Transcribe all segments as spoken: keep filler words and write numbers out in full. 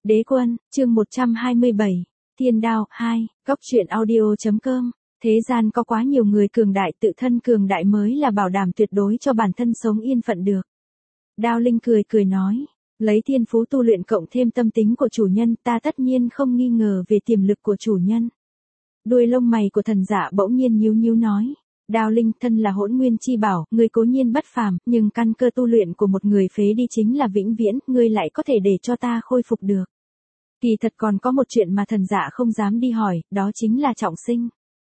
Đế quân, chương một trăm hai mươi bảy, Thiên Đao, hai, Góc truyện audio.com. Thế gian có quá nhiều người cường đại, tự thân cường đại mới là bảo đảm tuyệt đối cho bản thân sống yên phận được. Đao Linh cười cười nói, lấy thiên phú tu luyện cộng thêm tâm tính của chủ nhân, ta tất nhiên không nghi ngờ về tiềm lực của chủ nhân. Đuôi lông mày của thần dạ bỗng nhiên nhíu nhíu nói, Đao Linh, thân là hỗn nguyên chi bảo, ngươi cố nhiên bất phàm, nhưng căn cơ tu luyện của một người phế đi chính là vĩnh viễn, ngươi lại có thể để cho ta khôi phục được. Kỳ thật còn có một chuyện mà thần dạ không dám đi hỏi, đó chính là trọng sinh.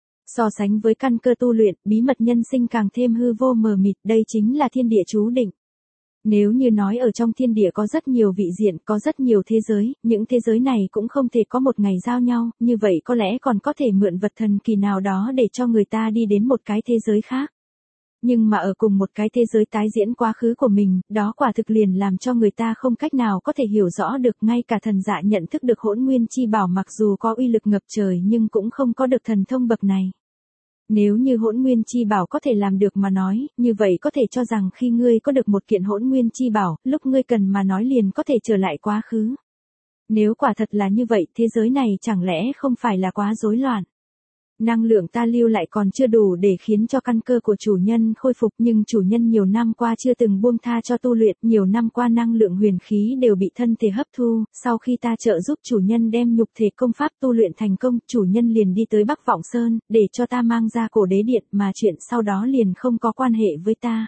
So sánh với căn cơ tu luyện, bí mật nhân sinh càng thêm hư vô mờ mịt, đây chính là thiên địa chú định. Nếu như nói ở trong thiên địa có rất nhiều vị diện, có rất nhiều thế giới, những thế giới này cũng không thể có một ngày giao nhau, như vậy có lẽ còn có thể mượn vật thần kỳ nào đó để cho người ta đi đến một cái thế giới khác. Nhưng mà ở cùng một cái thế giới tái diễn quá khứ của mình, đó quả thực liền làm cho người ta không cách nào có thể hiểu rõ được, ngay cả thần dạ nhận thức được hỗn nguyên chi bảo mặc dù có uy lực ngập trời nhưng cũng không có được thần thông bậc này. Nếu như hỗn nguyên chi bảo có thể làm được mà nói, như vậy có thể cho rằng khi ngươi có được một kiện hỗn nguyên chi bảo, lúc ngươi cần mà nói liền có thể trở lại quá khứ. Nếu quả thật là như vậy, thế giới này chẳng lẽ không phải là quá rối loạn? Năng lượng ta lưu lại còn chưa đủ để khiến cho căn cơ của chủ nhân khôi phục, nhưng chủ nhân nhiều năm qua chưa từng buông tha cho tu luyện, nhiều năm qua năng lượng huyền khí đều bị thân thể hấp thu, sau khi ta trợ giúp chủ nhân đem nhục thể công pháp tu luyện thành công, chủ nhân liền đi tới Bắc Vọng Sơn, để cho ta mang ra cổ đế điện, mà chuyện sau đó liền không có quan hệ với ta.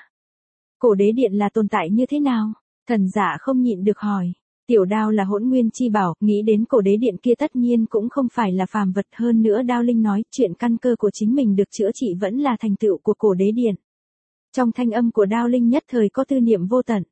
Cổ đế điện là tồn tại như thế nào? Thần giả không nhịn được hỏi. Tiểu Đao là hỗn nguyên chi bảo, nghĩ đến cổ đế điện kia tất nhiên cũng không phải là phàm vật, hơn nữa Đao Linh nói, chuyện căn cơ của chính mình được chữa trị vẫn là thành tựu của cổ đế điện. Trong thanh âm của Đao Linh nhất thời có tư niệm vô tận.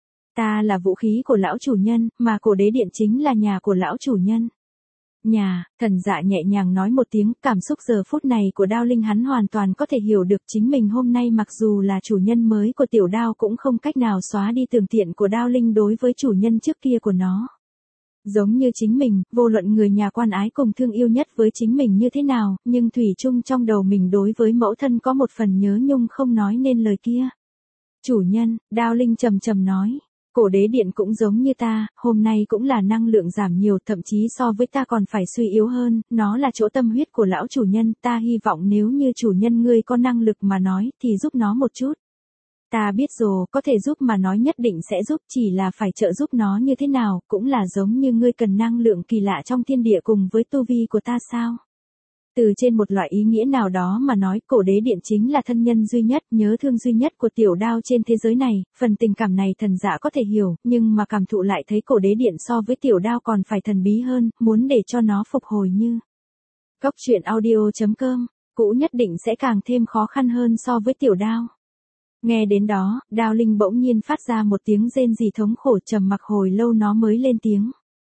Ta là vũ khí của lão chủ nhân, mà cổ đế điện chính là nhà của lão chủ nhân. Nhà, thần dạ nhẹ nhàng nói một tiếng, cảm xúc giờ phút này của Đao Linh hắn hoàn toàn có thể hiểu được, chính mình hôm nay mặc dù là chủ nhân mới của Tiểu Đao cũng không cách nào xóa đi tưởng tiện của Đao Linh đối với chủ nhân trước kia của nó. Giống như chính mình, vô luận người nhà quan ái cùng thương yêu nhất với chính mình như thế nào, nhưng thủy chung trong đầu mình đối với mẫu thân có một phần nhớ nhung không nói nên lời kia. Chủ nhân, Đao Linh trầm trầm nói. Cổ đế điện cũng giống như ta, hôm nay cũng là năng lượng giảm nhiều, thậm chí so với ta còn phải suy yếu hơn, nó là chỗ tâm huyết của lão chủ nhân, ta hy vọng nếu như chủ nhân ngươi có năng lực mà nói, thì giúp nó một chút. Ta biết rồi, có thể giúp mà nói nhất định sẽ giúp, chỉ là phải trợ giúp nó như thế nào, cũng là giống như ngươi cần năng lượng kỳ lạ trong thiên địa cùng với tu vi của ta sao? Từ trên một loại ý nghĩa nào đó mà nói, cổ đế điện chính là thân nhân duy nhất, nhớ thương duy nhất của Tiểu Đao trên thế giới này, phần tình cảm này thần dạ có thể hiểu, nhưng mà cảm thụ lại thấy cổ đế điện so với Tiểu Đao còn phải thần bí hơn, muốn để cho nó phục hồi như. Góc truyện audio.com, cũ nhất định sẽ càng thêm khó khăn hơn so với Tiểu Đao. Nghe đến đó, Đao Linh bỗng nhiên phát ra một tiếng rên rỉ thống khổ, trầm mặc hồi lâu nó mới lên tiếng.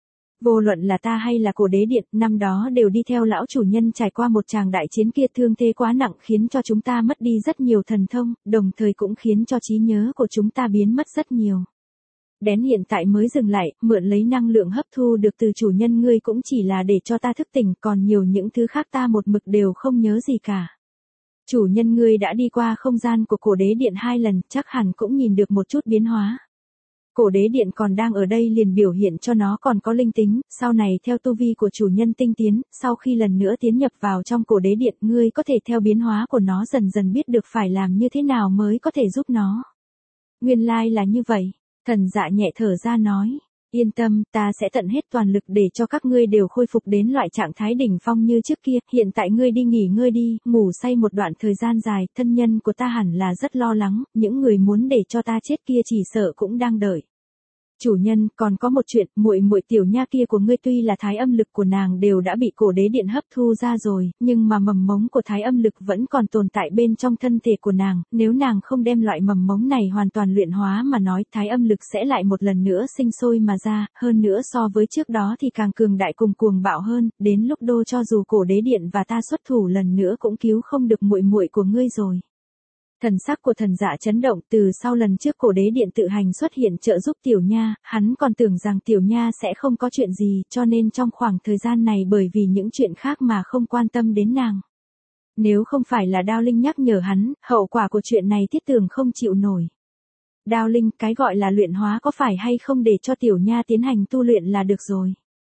Vô luận là ta hay là cổ đế điện, năm đó đều đi theo lão chủ nhân trải qua một tràng đại chiến kia, thương thế quá nặng khiến cho chúng ta mất đi rất nhiều thần thông, đồng thời cũng khiến cho trí nhớ của chúng ta biến mất rất nhiều. Đến hiện tại mới dừng lại, mượn lấy năng lượng hấp thu được từ chủ nhân ngươi cũng chỉ là để cho ta thức tỉnh, còn nhiều những thứ khác ta một mực đều không nhớ gì cả. Chủ nhân ngươi đã đi qua không gian của cổ đế điện hai lần, chắc hẳn cũng nhìn được một chút biến hóa. Cổ đế điện còn đang ở đây liền biểu hiện cho nó còn có linh tính, sau này theo tu vi của chủ nhân tinh tiến, sau khi lần nữa tiến nhập vào trong cổ đế điện, ngươi có thể theo biến hóa của nó dần dần biết được phải làm như thế nào mới có thể giúp nó. Nguyên lai là như vậy, thần dạ nhẹ thở ra nói, yên tâm, ta sẽ tận hết toàn lực để cho các ngươi đều khôi phục đến loại trạng thái đỉnh phong như trước kia, hiện tại ngươi đi nghỉ ngơi đi, ngủ say một đoạn thời gian dài, thân nhân của ta hẳn là rất lo lắng, những người muốn để cho ta chết kia chỉ sợ cũng đang đợi. Chủ nhân, còn có một chuyện, muội muội Tiểu Nha kia của ngươi tuy là thái âm lực của nàng đều đã bị cổ đế điện hấp thu ra rồi, nhưng mà mầm mống của thái âm lực vẫn còn tồn tại bên trong thân thể của nàng, nếu nàng không đem loại mầm mống này hoàn toàn luyện hóa mà nói, thái âm lực sẽ lại một lần nữa sinh sôi mà ra, hơn nữa so với trước đó thì càng cường đại cùng cuồng bạo hơn, đến lúc đô cho dù cổ đế điện và ta xuất thủ lần nữa cũng cứu không được muội muội của ngươi rồi. Thần sắc của thần dạ chấn động, từ sau lần trước cổ đế điện tự hành xuất hiện trợ giúp Tiểu Nha, hắn còn tưởng rằng Tiểu Nha sẽ không có chuyện gì, cho nên trong khoảng thời gian này bởi vì những chuyện khác mà không quan tâm đến nàng. Nếu không phải là Đao Linh nhắc nhở hắn, hậu quả của chuyện này thiết tưởng không chịu nổi. Đao Linh, cái gọi là luyện hóa có phải hay không để cho Tiểu Nha tiến hành tu luyện là được rồi.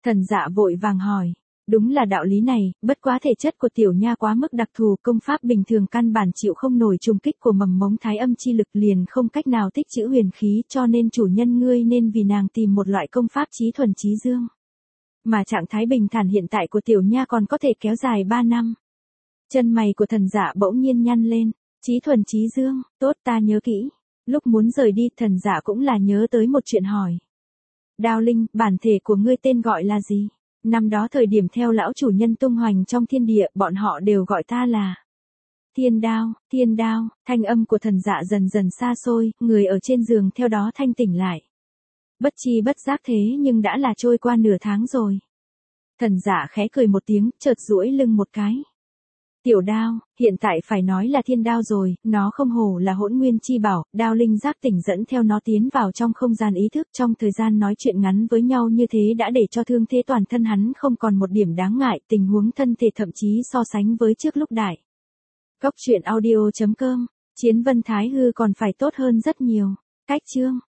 Thần Dạ vội vàng hỏi. Đúng là đạo lý này, bất quá thể chất của tiểu nha quá mức đặc thù, công pháp bình thường căn bản chịu không nổi trùng kích của mầm mống thái âm chi lực, liền không cách nào tích trữ huyền khí, cho nên chủ nhân ngươi nên vì nàng tìm một loại công pháp chí thuần chí dương. Mà trạng thái bình thản hiện tại của tiểu nha còn có thể kéo dài ba năm. Chân mày của Thần Dạ bỗng nhiên nhăn lên. Chí thuần chí dương, tốt, ta nhớ kỹ. Lúc muốn rời đi, Thần Dạ cũng là nhớ tới một chuyện hỏi. Đao Linh, bản thể của ngươi tên gọi là gì? Năm đó thời điểm theo lão chủ nhân tung hoành trong thiên địa, bọn họ đều gọi ta là Thiên Đao, Thiên Đao. Thanh âm của Thần Dạ dần dần xa xôi, người ở trên giường theo đó thanh tỉnh lại. Bất chi bất giác thế nhưng đã là trôi qua nửa tháng rồi. Thần Dạ khẽ cười một tiếng, chợt duỗi lưng một cái. Tiểu Đao, hiện tại phải nói là Thiên Đao rồi, nó không hổ là hỗn nguyên chi bảo. Đao Linh giác tỉnh dẫn theo nó tiến vào trong không gian ý thức, trong thời gian nói chuyện ngắn với nhau như thế đã để cho thương thế toàn thân hắn không còn một điểm đáng ngại, tình huống thân thể thậm chí so sánh với trước lúc đại. Cốc truyện audio chấm com, Chiến Vân Thái Hư còn phải tốt hơn rất nhiều. Cách chương